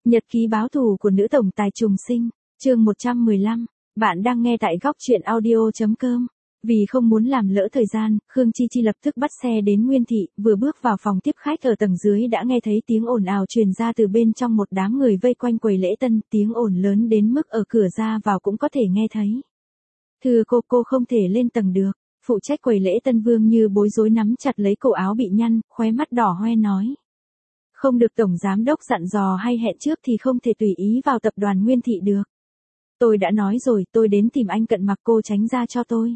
Nhật ký báo thù của nữ tổng tài trùng sinh, chương 115. Bạn đang nghe tại góc truyện audio.com. Vì không muốn làm lỡ thời gian, Khương Chi Chi lập tức bắt xe đến Nguyên Thị, vừa bước vào phòng tiếp khách ở tầng dưới đã nghe thấy tiếng ồn ào truyền ra từ bên trong một đám người vây quanh quầy lễ tân, tiếng ồn lớn đến mức ở cửa ra vào cũng có thể nghe thấy. Thưa cô không thể lên tầng được. Phụ trách quầy lễ tân Vương Như bối rối nắm chặt lấy cổ áo bị nhăn, khóe mắt đỏ hoe nói. Không được tổng giám đốc dặn dò hay hẹn trước thì không thể tùy ý vào tập đoàn Nguyên Thị được. Tôi đã nói rồi, tôi đến tìm anh Cận Mặc, cô tránh ra cho tôi.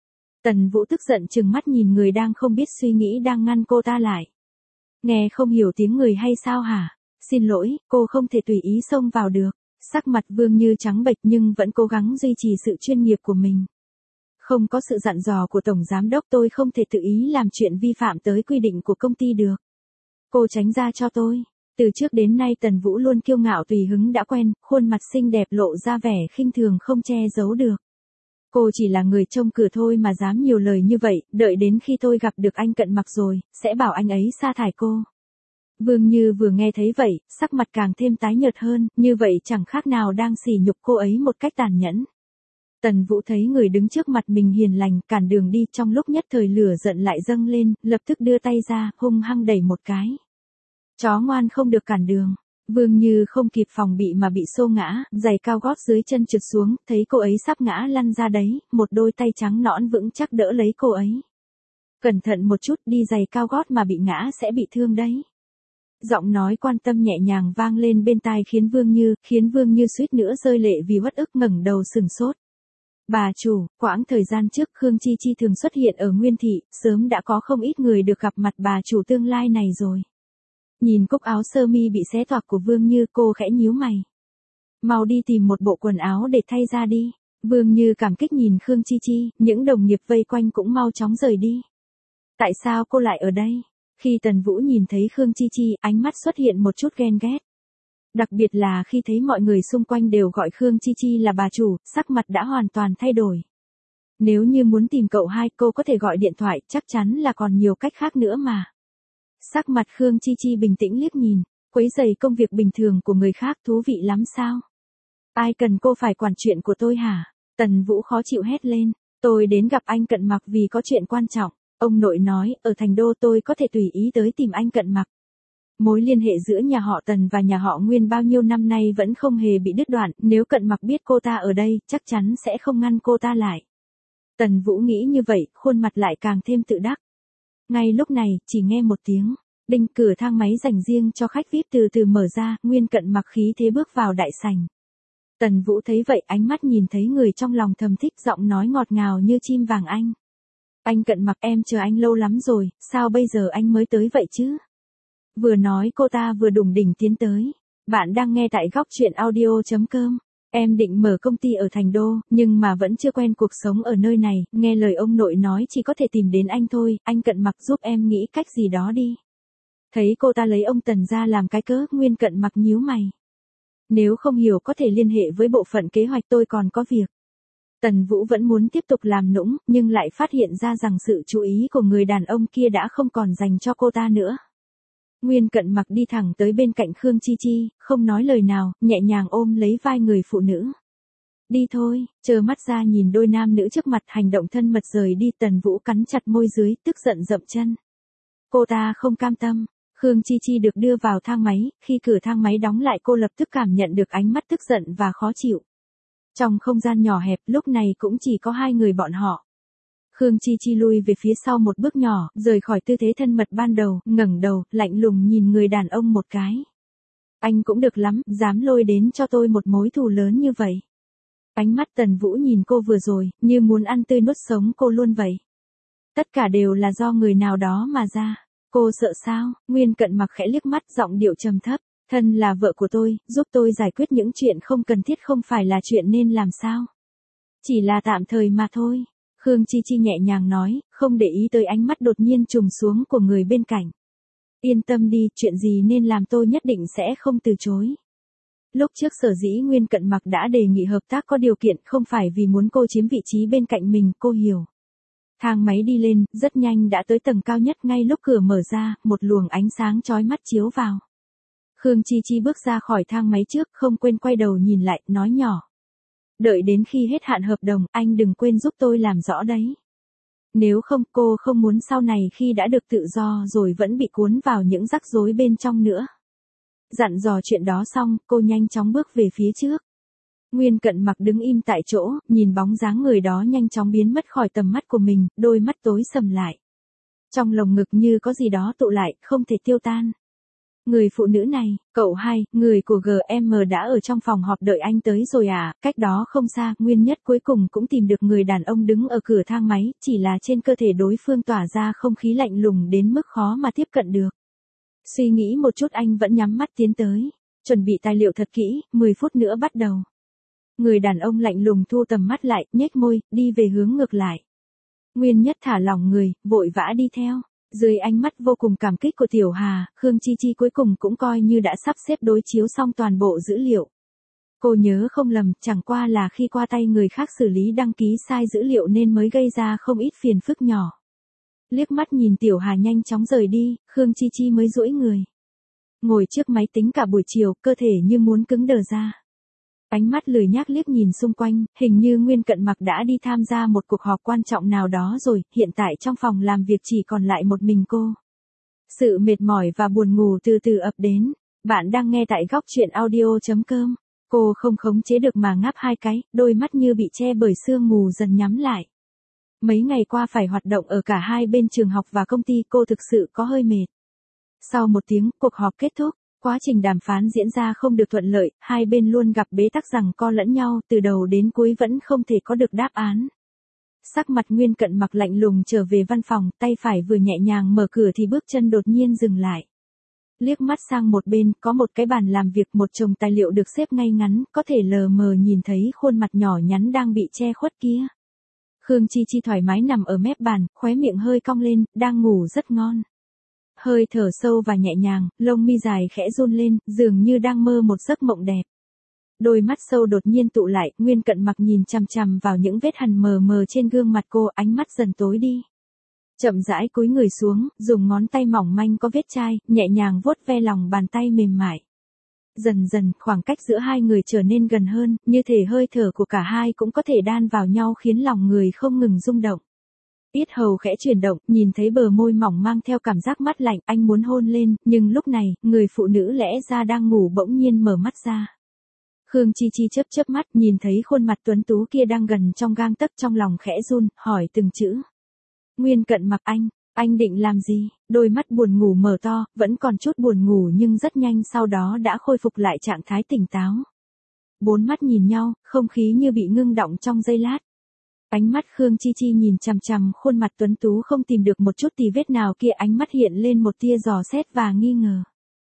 Tần Vũ tức giận trừng mắt nhìn người đang không biết suy nghĩ đang ngăn cô ta lại. Nghe không hiểu tiếng người hay sao hả? Xin lỗi, cô không thể tùy ý xông vào được. Sắc mặt Vương Như trắng bệch nhưng vẫn cố gắng duy trì sự chuyên nghiệp của mình. Không có sự dặn dò của tổng giám đốc tôi không thể tự ý làm chuyện vi phạm tới quy định của công ty được. Cô tránh ra cho tôi. Từ trước đến nay Tần Vũ luôn kiêu ngạo tùy hứng đã quen, khuôn mặt xinh đẹp lộ ra vẻ khinh thường không che giấu được. Cô chỉ là người trông cửa thôi mà dám nhiều lời như vậy, đợi đến khi tôi gặp được anh Cận Mặc rồi, sẽ bảo anh ấy sa thải cô. Vương Như vừa nghe thấy vậy, sắc mặt càng thêm tái nhợt hơn, như vậy chẳng khác nào đang sỉ nhục cô ấy một cách tàn nhẫn. Tần Vũ thấy người đứng trước mặt mình hiền lành, cản đường đi, trong lúc nhất thời lửa giận lại dâng lên, lập tức đưa tay ra, hung hăng đẩy một cái. Chó ngoan không được cản đường. Vương Như không kịp phòng bị mà bị xô ngã, giày cao gót dưới chân trượt xuống, thấy cô ấy sắp ngã lăn ra đấy, một đôi tay trắng nõn vững chắc đỡ lấy cô ấy. Cẩn thận một chút, đi giày cao gót mà bị ngã sẽ bị thương đấy. Giọng nói quan tâm nhẹ nhàng vang lên bên tai khiến Vương Như suýt nữa rơi lệ vì uất ức ngẩng đầu sừng sốt. Bà chủ, quãng thời gian trước Khương Chi Chi thường xuất hiện ở Nguyên Thị, sớm đã có không ít người được gặp mặt bà chủ tương lai này rồi. Nhìn cúc áo sơ mi bị xé toạc của Vương Như, cô khẽ nhíu mày. Mau đi tìm một bộ quần áo để thay ra đi. Vương Như cảm kích nhìn Khương Chi Chi, những đồng nghiệp vây quanh cũng mau chóng rời đi. Tại sao cô lại ở đây? Khi Tần Vũ nhìn thấy Khương Chi Chi, ánh mắt xuất hiện một chút ghen ghét. Đặc biệt là khi thấy mọi người xung quanh đều gọi Khương Chi Chi là bà chủ, sắc mặt đã hoàn toàn thay đổi. Nếu như muốn tìm cậu hai, cô có thể gọi điện thoại, chắc chắn là còn nhiều cách khác nữa mà. Sắc mặt Khương Chi Chi bình tĩnh liếc nhìn, quấy rầy công việc bình thường của người khác thú vị lắm sao? Ai cần cô phải quản chuyện của tôi hả? Tần Vũ khó chịu hét lên, tôi đến gặp anh Cận Mặc vì có chuyện quan trọng. Ông nội nói, ở thành đô tôi có thể tùy ý tới tìm anh Cận Mặc. Mối liên hệ giữa nhà họ Tần và nhà họ Nguyên bao nhiêu năm nay vẫn không hề bị đứt đoạn, nếu Cận Mặc biết cô ta ở đây, chắc chắn sẽ không ngăn cô ta lại. Tần Vũ nghĩ như vậy, khuôn mặt lại càng thêm tự đắc. Ngay lúc này, chỉ nghe một tiếng, đinh, cửa thang máy dành riêng cho khách VIP từ từ mở ra, Nguyên Cận Mặc khí thế bước vào đại sảnh. Tần Vũ thấy vậy, ánh mắt nhìn thấy người trong lòng thầm thích, giọng nói ngọt ngào như chim vàng anh. Anh Cận Mặc, em chờ anh lâu lắm rồi, sao bây giờ anh mới tới vậy chứ? Vừa nói cô ta vừa đủng đỉnh tiến tới. Bạn đang nghe tại góc truyện audio.com. Em định mở công ty ở thành đô, nhưng mà vẫn chưa quen cuộc sống ở nơi này, nghe lời ông nội nói chỉ có thể tìm đến anh thôi, anh Cận Mặc giúp em nghĩ cách gì đó đi. Thấy cô ta lấy ông Tần ra làm cái cớ, Nguyên Cận Mặc nhíu mày. Nếu không hiểu có thể liên hệ với bộ phận kế hoạch, tôi còn có việc. Tần Vũ vẫn muốn tiếp tục làm nũng, nhưng lại phát hiện ra rằng sự chú ý của người đàn ông kia đã không còn dành cho cô ta nữa. Nguyên Cận Mặc đi thẳng tới bên cạnh Khương Chi Chi, không nói lời nào, nhẹ nhàng ôm lấy vai người phụ nữ. Đi thôi, trơ mắt ra nhìn đôi nam nữ trước mặt hành động thân mật rời đi. Tần Vũ cắn chặt môi dưới, tức giận dậm chân. Cô ta không cam tâm. Khương Chi Chi được đưa vào thang máy, khi cửa thang máy đóng lại cô lập tức cảm nhận được ánh mắt tức giận và khó chịu. Trong không gian nhỏ hẹp lúc này cũng chỉ có hai người bọn họ. Khương Chi Chi lui về phía sau một bước nhỏ, rời khỏi tư thế thân mật ban đầu, ngẩng đầu, lạnh lùng nhìn người đàn ông một cái. Anh cũng được lắm, dám lôi đến cho tôi một mối thù lớn như vậy. Ánh mắt Tần Vũ nhìn cô vừa rồi, như muốn ăn tươi nuốt sống cô luôn vậy. Tất cả đều là do người nào đó mà ra. Cô sợ sao? Nguyên Cận Mặc khẽ liếc mắt, giọng điệu trầm thấp. Thân là vợ của tôi, giúp tôi giải quyết những chuyện không cần thiết không phải là chuyện nên làm sao? Chỉ là tạm thời mà thôi. Khương Chi Chi nhẹ nhàng nói, không để ý tới ánh mắt đột nhiên trùng xuống của người bên cạnh. Yên tâm đi, chuyện gì nên làm tôi nhất định sẽ không từ chối. Lúc trước sở dĩ Nguyên Cận Mặc đã đề nghị hợp tác có điều kiện, không phải vì muốn cô chiếm vị trí bên cạnh mình, cô hiểu. Thang máy đi lên, rất nhanh đã tới tầng cao nhất, ngay lúc cửa mở ra, một luồng ánh sáng chói mắt chiếu vào. Khương Chi Chi bước ra khỏi thang máy trước, không quên quay đầu nhìn lại, nói nhỏ. Đợi đến khi hết hạn hợp đồng, anh đừng quên giúp tôi làm rõ đấy. Nếu không, cô không muốn sau này khi đã được tự do rồi vẫn bị cuốn vào những rắc rối bên trong nữa. Dặn dò chuyện đó xong, cô nhanh chóng bước về phía trước. Nguyên Cận Mặc đứng im tại chỗ, nhìn bóng dáng người đó nhanh chóng biến mất khỏi tầm mắt của mình, đôi mắt tối sầm lại. Trong lồng ngực như có gì đó tụ lại, không thể tiêu tan. Người phụ nữ này, cậu hai, người của GM đã ở trong phòng họp đợi anh tới rồi à, cách đó không xa, Nguyên Nhất cuối cùng cũng tìm được người đàn ông đứng ở cửa thang máy, chỉ là trên cơ thể đối phương tỏa ra không khí lạnh lùng đến mức khó mà tiếp cận được. Suy nghĩ một chút anh vẫn nhắm mắt tiến tới, chuẩn bị tài liệu thật kỹ, 10 phút nữa bắt đầu. Người đàn ông lạnh lùng thu tầm mắt lại, nhếch môi, đi về hướng ngược lại. Nguyên Nhất thả lỏng người, vội vã đi theo. Dưới ánh mắt vô cùng cảm kích của Tiểu Hà, Khương Chi Chi cuối cùng cũng coi như đã sắp xếp đối chiếu xong toàn bộ dữ liệu. Cô nhớ không lầm, chẳng qua là khi qua tay người khác xử lý đăng ký sai dữ liệu nên mới gây ra không ít phiền phức nhỏ. Liếc mắt nhìn Tiểu Hà nhanh chóng rời đi, Khương Chi Chi mới duỗi người. Ngồi trước máy tính cả buổi chiều, cơ thể như muốn cứng đờ ra. Ánh mắt lười nhác liếc nhìn xung quanh, hình như Nguyên Cận Mặc đã đi tham gia một cuộc họp quan trọng nào đó rồi, hiện tại trong phòng làm việc chỉ còn lại một mình cô. Sự mệt mỏi và buồn ngủ từ từ ập đến. Bạn đang nghe tại góc truyện audio.com. Cô không khống chế được mà ngáp hai cái, đôi mắt như bị che bởi sương mù dần nhắm lại. Mấy ngày qua phải hoạt động ở cả hai bên trường học và công ty, cô thực sự có hơi mệt. Sau một tiếng, cuộc họp kết thúc. Quá trình đàm phán diễn ra không được thuận lợi, hai bên luôn gặp bế tắc giằng co lẫn nhau, từ đầu đến cuối vẫn không thể có được đáp án. Sắc mặt Nguyên Cận Mặc lạnh lùng trở về văn phòng, tay phải vừa nhẹ nhàng mở cửa thì bước chân đột nhiên dừng lại. Liếc mắt sang một bên, có một cái bàn làm việc, một chồng tài liệu được xếp ngay ngắn, có thể lờ mờ nhìn thấy khuôn mặt nhỏ nhắn đang bị che khuất kia. Khương Chi Chi thoải mái nằm ở mép bàn, khóe miệng hơi cong lên, đang ngủ rất ngon. Hơi thở sâu và nhẹ nhàng, lông mi dài khẽ run lên, dường như đang mơ một giấc mộng đẹp. Đôi mắt sâu đột nhiên tụ lại, Nguyên Cận Mặc nhìn chằm chằm vào những vết hằn mờ mờ trên gương mặt cô, ánh mắt dần tối đi. Chậm rãi cúi người xuống, dùng ngón tay mỏng manh có vết chai, nhẹ nhàng vuốt ve lòng bàn tay mềm mại. Dần dần, khoảng cách giữa hai người trở nên gần hơn, như thể hơi thở của cả hai cũng có thể đan vào nhau khiến lòng người không ngừng rung động. Yết hầu khẽ chuyển động, nhìn thấy bờ môi mỏng mang theo cảm giác mát lạnh, anh muốn hôn lên, nhưng lúc này, người phụ nữ lẽ ra đang ngủ bỗng nhiên mở mắt ra. Khương Chi Chi chớp chớp mắt, nhìn thấy khuôn mặt tuấn tú kia đang gần trong gang tấc, trong lòng khẽ run, hỏi từng chữ. Nguyên Cận Mặc, anh định làm gì? Đôi mắt buồn ngủ mở to, vẫn còn chút buồn ngủ nhưng rất nhanh sau đó đã khôi phục lại trạng thái tỉnh táo. Bốn mắt nhìn nhau, không khí như bị ngưng đọng trong giây lát. Ánh mắt Khương Chi Chi nhìn chằm chằm khuôn mặt tuấn tú không tìm được một chút tì vết nào kia, ánh mắt hiện lên một tia dò xét và nghi ngờ.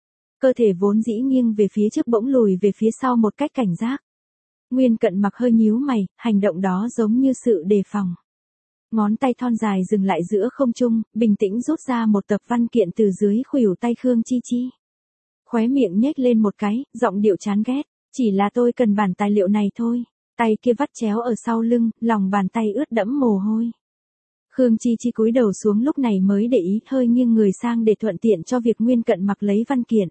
Cơ thể vốn dĩ nghiêng về phía trước bỗng lùi về phía sau một cách cảnh giác. Nguyên Cận Mặc hơi nhíu mày, hành động đó giống như sự đề phòng. Ngón tay thon dài dừng lại giữa không trung, bình tĩnh rút ra một tập văn kiện từ dưới khuỷu tay Khương Chi Chi. Khóe miệng nhếch lên một cái, giọng điệu chán ghét, chỉ là tôi cần bản tài liệu này thôi. Tay kia vắt chéo ở sau lưng, lòng bàn tay ướt đẫm mồ hôi. Khương Chi Chi cúi đầu xuống lúc này mới để ý, hơi nghiêng người sang để thuận tiện cho việc Nguyên Cận Mặc lấy văn kiện.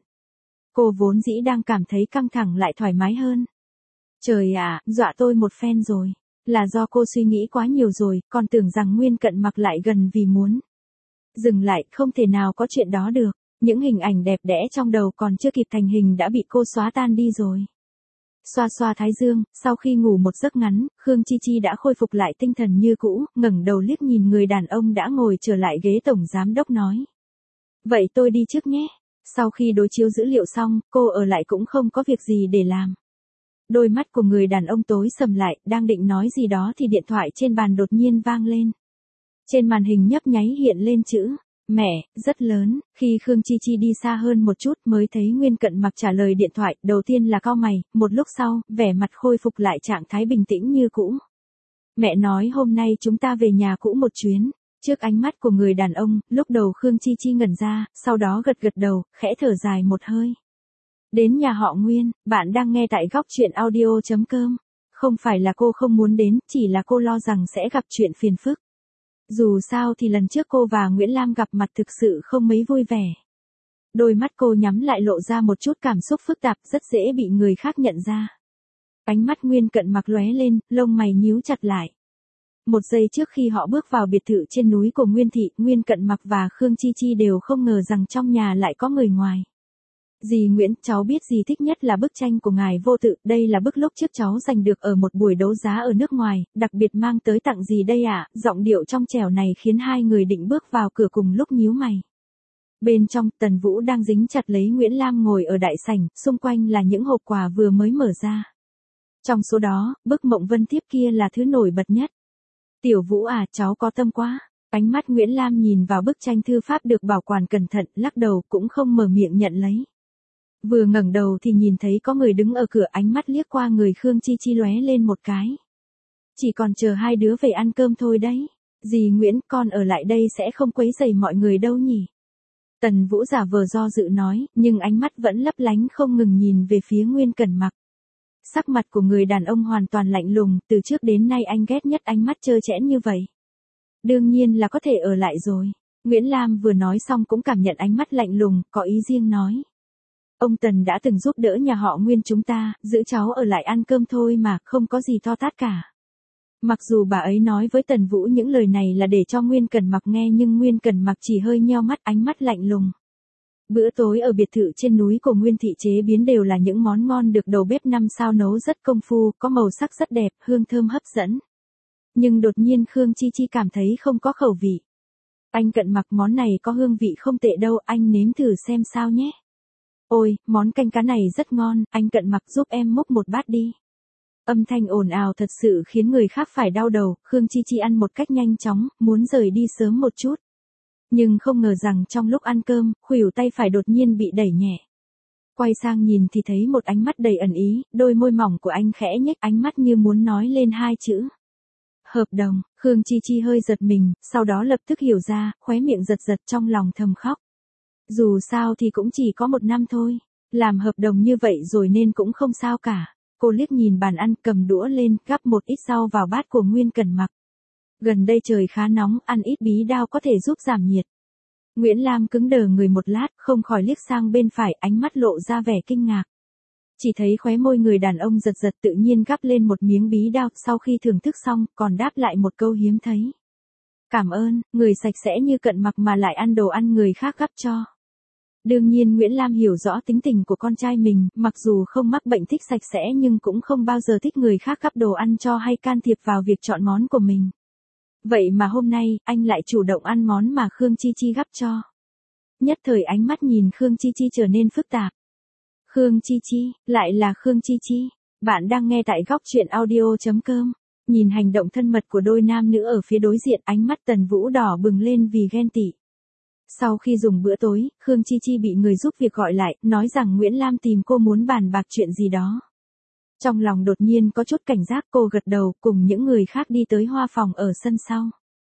Cô vốn dĩ đang cảm thấy căng thẳng lại thoải mái hơn. Trời ạ, dọa tôi một phen rồi. Là do cô suy nghĩ quá nhiều rồi, còn tưởng rằng Nguyên Cận Mặc lại gần vì muốn. Dừng lại, không thể nào có chuyện đó được. Những hình ảnh đẹp đẽ trong đầu còn chưa kịp thành hình đã bị cô xóa tan đi rồi. Xoa xoa thái dương, sau khi ngủ một giấc ngắn, Khương Chi Chi đã khôi phục lại tinh thần như cũ, ngẩng đầu liếc nhìn người đàn ông đã ngồi trở lại ghế tổng giám đốc nói. Vậy tôi đi trước nhé. Sau khi đối chiếu dữ liệu xong, cô ở lại cũng không có việc gì để làm. Đôi mắt của người đàn ông tối sầm lại, đang định nói gì đó thì điện thoại trên bàn đột nhiên vang lên. Trên màn hình nhấp nháy hiện lên chữ mẹ, rất lớn, khi Khương Chi Chi đi xa hơn một chút mới thấy Nguyên Cận Mặc trả lời điện thoại, đầu tiên là cau mày, một lúc sau, vẻ mặt khôi phục lại trạng thái bình tĩnh như cũ. Mẹ nói hôm nay chúng ta về nhà cũ một chuyến. Trước ánh mắt của người đàn ông, lúc đầu Khương Chi Chi ngẩn ra, sau đó gật gật đầu, khẽ thở dài một hơi. Đến nhà họ Nguyên, bạn đang nghe tại góc truyện audio.com. Không phải là cô không muốn đến, chỉ là cô lo rằng sẽ gặp chuyện phiền phức. Dù sao thì lần trước cô và Nguyễn Lam gặp mặt thực sự không mấy vui vẻ. Đôi mắt cô nhắm lại lộ ra một chút cảm xúc phức tạp rất dễ bị người khác nhận ra. Ánh mắt Nguyên Cận Mặc lóe lên, lông mày nhíu chặt lại. Một giây trước khi họ bước vào biệt thự trên núi của Nguyên Thị, Nguyên Cận Mặc và Khương Chi Chi đều không ngờ rằng trong nhà lại có người ngoài. Dì Nguyễn, cháu biết dì thích nhất là bức tranh của ngài Vô Tự, đây là bức lúc trước cháu giành được ở một buổi đấu giá ở nước ngoài, đặc biệt mang tới tặng dì đây ạ. Giọng điệu trong trẻo này khiến hai người định bước vào cửa cùng lúc nhíu mày. Bên trong, Tần Vũ đang dính chặt lấy Nguyễn Lam ngồi ở đại sảnh, xung quanh là những hộp quà vừa mới mở ra. Trong số đó, bức Mộng Vân Thiếp kia là thứ nổi bật nhất. Tiểu Vũ à, cháu có tâm quá. Ánh mắt Nguyễn Lam nhìn vào bức tranh thư pháp được bảo quản cẩn thận, lắc đầu cũng không mở miệng nhận lấy. Vừa ngẩng đầu thì nhìn thấy có người đứng ở cửa, ánh mắt liếc qua người Khương Chi Chi lóe lên một cái. Chỉ còn chờ hai đứa về ăn cơm thôi đấy. Dì Nguyễn, con ở lại đây sẽ không quấy rầy mọi người đâu nhỉ. Tần Vũ giả vờ do dự nói, nhưng ánh mắt vẫn lấp lánh không ngừng nhìn về phía Nguyên Cẩn Mặc. Sắc mặt của người đàn ông hoàn toàn lạnh lùng, từ trước đến nay anh ghét nhất ánh mắt trơ trẽn như vậy. Đương nhiên là có thể ở lại rồi. Nguyễn Lam vừa nói xong cũng cảm nhận ánh mắt lạnh lùng, có ý riêng nói. Ông Tần đã từng giúp đỡ nhà họ Nguyên chúng ta, giữ cháu ở lại ăn cơm thôi mà, không có gì to tát cả. Mặc dù bà ấy nói với Tần Vũ những lời này là để cho Nguyên Cẩn Mặc nghe nhưng Nguyên Cẩn Mặc chỉ hơi nheo mắt, ánh mắt lạnh lùng. Bữa tối ở biệt thự trên núi của Nguyên Thị chế biến đều là những món ngon được đầu bếp 5 sao nấu rất công phu, có màu sắc rất đẹp, hương thơm hấp dẫn. Nhưng đột nhiên Khương Chi Chi cảm thấy không có khẩu vị. Anh Cận Mặc, món này có hương vị không tệ đâu, anh nếm thử xem sao nhé. Ôi, món canh cá này rất ngon, anh Cận Mặc giúp em múc một bát đi. Âm thanh ồn ào thật sự khiến người khác phải đau đầu, Khương Chi Chi ăn một cách nhanh chóng, muốn rời đi sớm một chút. Nhưng không ngờ rằng trong lúc ăn cơm, khuỷu tay phải đột nhiên bị đẩy nhẹ. Quay sang nhìn thì thấy một ánh mắt đầy ẩn ý, đôi môi mỏng của anh khẽ nhếch, ánh mắt như muốn nói lên hai chữ. Hợp đồng. Khương Chi Chi hơi giật mình, sau đó lập tức hiểu ra, khóe miệng giật giật trong lòng thầm khóc. Dù sao thì cũng chỉ có 1 năm thôi, làm hợp đồng như vậy rồi nên cũng không sao cả. Cô liếc nhìn bàn ăn, cầm đũa lên, gắp một ít rau vào bát của Nguyên Cẩn Mặc. Gần đây trời khá nóng, ăn ít bí đao có thể giúp giảm nhiệt. Nguyễn Lam cứng đờ người một lát, không khỏi liếc sang bên phải, ánh mắt lộ ra vẻ kinh ngạc. Chỉ thấy khóe môi người đàn ông giật giật, tự nhiên gắp lên một miếng bí đao, sau khi thưởng thức xong, còn đáp lại một câu hiếm thấy. Cảm ơn, người sạch sẽ như Cận Mặc mà lại ăn đồ ăn người khác gắp cho. Đương nhiên Nguyễn Lam hiểu rõ tính tình của con trai mình, mặc dù không mắc bệnh thích sạch sẽ nhưng cũng không bao giờ thích người khác gắp đồ ăn cho hay can thiệp vào việc chọn món của mình. Vậy mà hôm nay, anh lại chủ động ăn món mà Khương Chi Chi gắp cho. Nhất thời ánh mắt nhìn Khương Chi Chi trở nên phức tạp. Khương Chi Chi, lại là Khương Chi Chi. Bạn đang nghe tại góc truyện audio.com. Nhìn hành động thân mật của đôi nam nữ ở phía đối diện, ánh mắt Tần Vũ đỏ bừng lên vì ghen tị. Sau khi dùng bữa tối, Khương Chi Chi bị người giúp việc gọi lại, nói rằng Nguyễn Lam tìm cô muốn bàn bạc chuyện gì đó. Trong lòng đột nhiên có chút cảnh giác, cô gật đầu, cùng những người khác đi tới hoa phòng ở sân sau.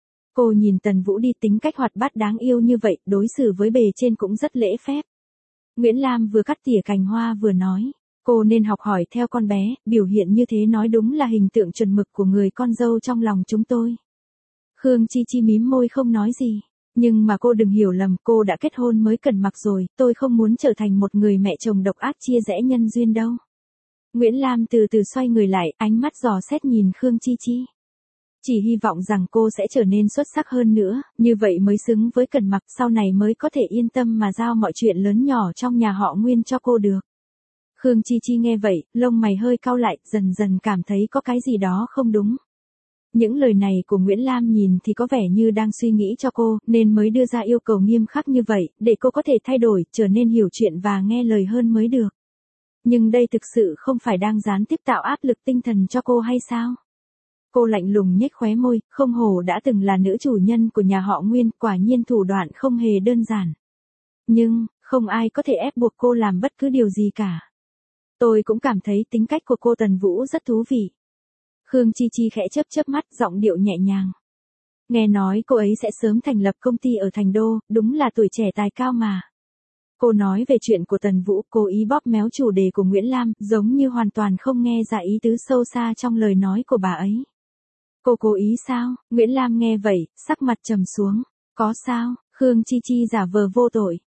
Cô nhìn Tần Vũ đi, tính cách hoạt bát đáng yêu như vậy, đối xử với bề trên cũng rất lễ phép. Nguyễn Lam vừa cắt tỉa cành hoa vừa nói, cô nên học hỏi theo con bé, biểu hiện như thế nói đúng là hình tượng chuẩn mực của người con dâu trong lòng chúng tôi. Khương Chi Chi mím môi không nói gì. Nhưng mà cô đừng hiểu lầm, cô đã kết hôn mới Cẩn Mặc rồi, tôi không muốn trở thành một người mẹ chồng độc ác chia rẽ nhân duyên đâu. Nguyễn Lam từ từ xoay người lại, ánh mắt dò xét nhìn Khương Chi Chi. Chỉ hy vọng rằng cô sẽ trở nên xuất sắc hơn nữa, như vậy mới xứng với Cẩn Mặc, sau này mới có thể yên tâm mà giao mọi chuyện lớn nhỏ trong nhà họ Nguyên cho cô được. Khương Chi Chi nghe vậy, lông mày hơi cau lại, dần dần cảm thấy có cái gì đó không đúng. Những lời này của Nguyễn Lam nhìn thì có vẻ như đang suy nghĩ cho cô, nên mới đưa ra yêu cầu nghiêm khắc như vậy, để cô có thể thay đổi, trở nên hiểu chuyện và nghe lời hơn mới được. Nhưng đây thực sự không phải đang gián tiếp tạo áp lực tinh thần cho cô hay sao? Cô lạnh lùng nhếch khóe môi, không hổ đã từng là nữ chủ nhân của nhà họ Nguyên, quả nhiên thủ đoạn không hề đơn giản. Nhưng, không ai có thể ép buộc cô làm bất cứ điều gì cả. Tôi cũng cảm thấy tính cách của cô Tần Vũ rất thú vị. Khương Chi Chi khẽ chớp mắt, giọng điệu nhẹ nhàng. Nghe nói cô ấy sẽ sớm thành lập công ty ở Thành Đô, đúng là tuổi trẻ tài cao mà. Cô nói về chuyện của Tần Vũ, cố ý bóp méo chủ đề của Nguyễn Lam, giống như hoàn toàn không nghe ra ý tứ sâu xa trong lời nói của bà ấy. Cô cố ý sao? Nguyễn Lam nghe vậy, sắc mặt trầm xuống. Có sao? Khương Chi Chi giả vờ vô tội.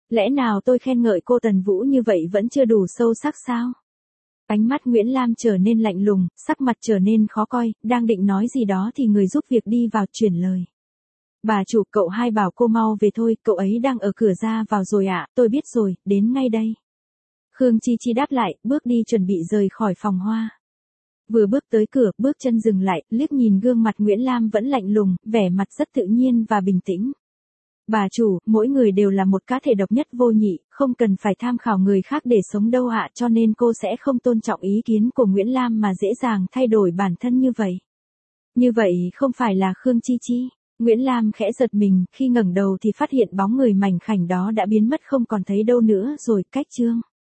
Lẽ nào tôi khen ngợi cô Tần Vũ như vậy vẫn chưa đủ sâu sắc sao? Ánh mắt Nguyễn Lam trở nên lạnh lùng, sắc mặt trở nên khó coi, đang định nói gì đó thì người giúp việc đi vào chuyển lời. Bà chủ, cậu hai bảo cô mau về thôi, cậu ấy đang ở cửa ra vào rồi ạ, tôi biết rồi, đến ngay đây. Khương Chi Chi đáp lại, bước đi chuẩn bị rời khỏi phòng hoa. Vừa bước tới cửa, bước chân dừng lại, liếc nhìn gương mặt Nguyễn Lam vẫn lạnh lùng, vẻ mặt rất tự nhiên và bình tĩnh. Bà chủ, mỗi người đều là một cá thể độc nhất vô nhị, không cần phải tham khảo người khác để sống đâu ạ, cho nên cô sẽ không tôn trọng ý kiến của Nguyễn Lam mà dễ dàng thay đổi bản thân như vậy. Như vậy không phải là Khương Chi Chi. Nguyễn Lam khẽ giật mình, khi ngẩng đầu thì phát hiện bóng người mảnh khảnh đó đã biến mất không còn thấy đâu nữa rồi, cách chương.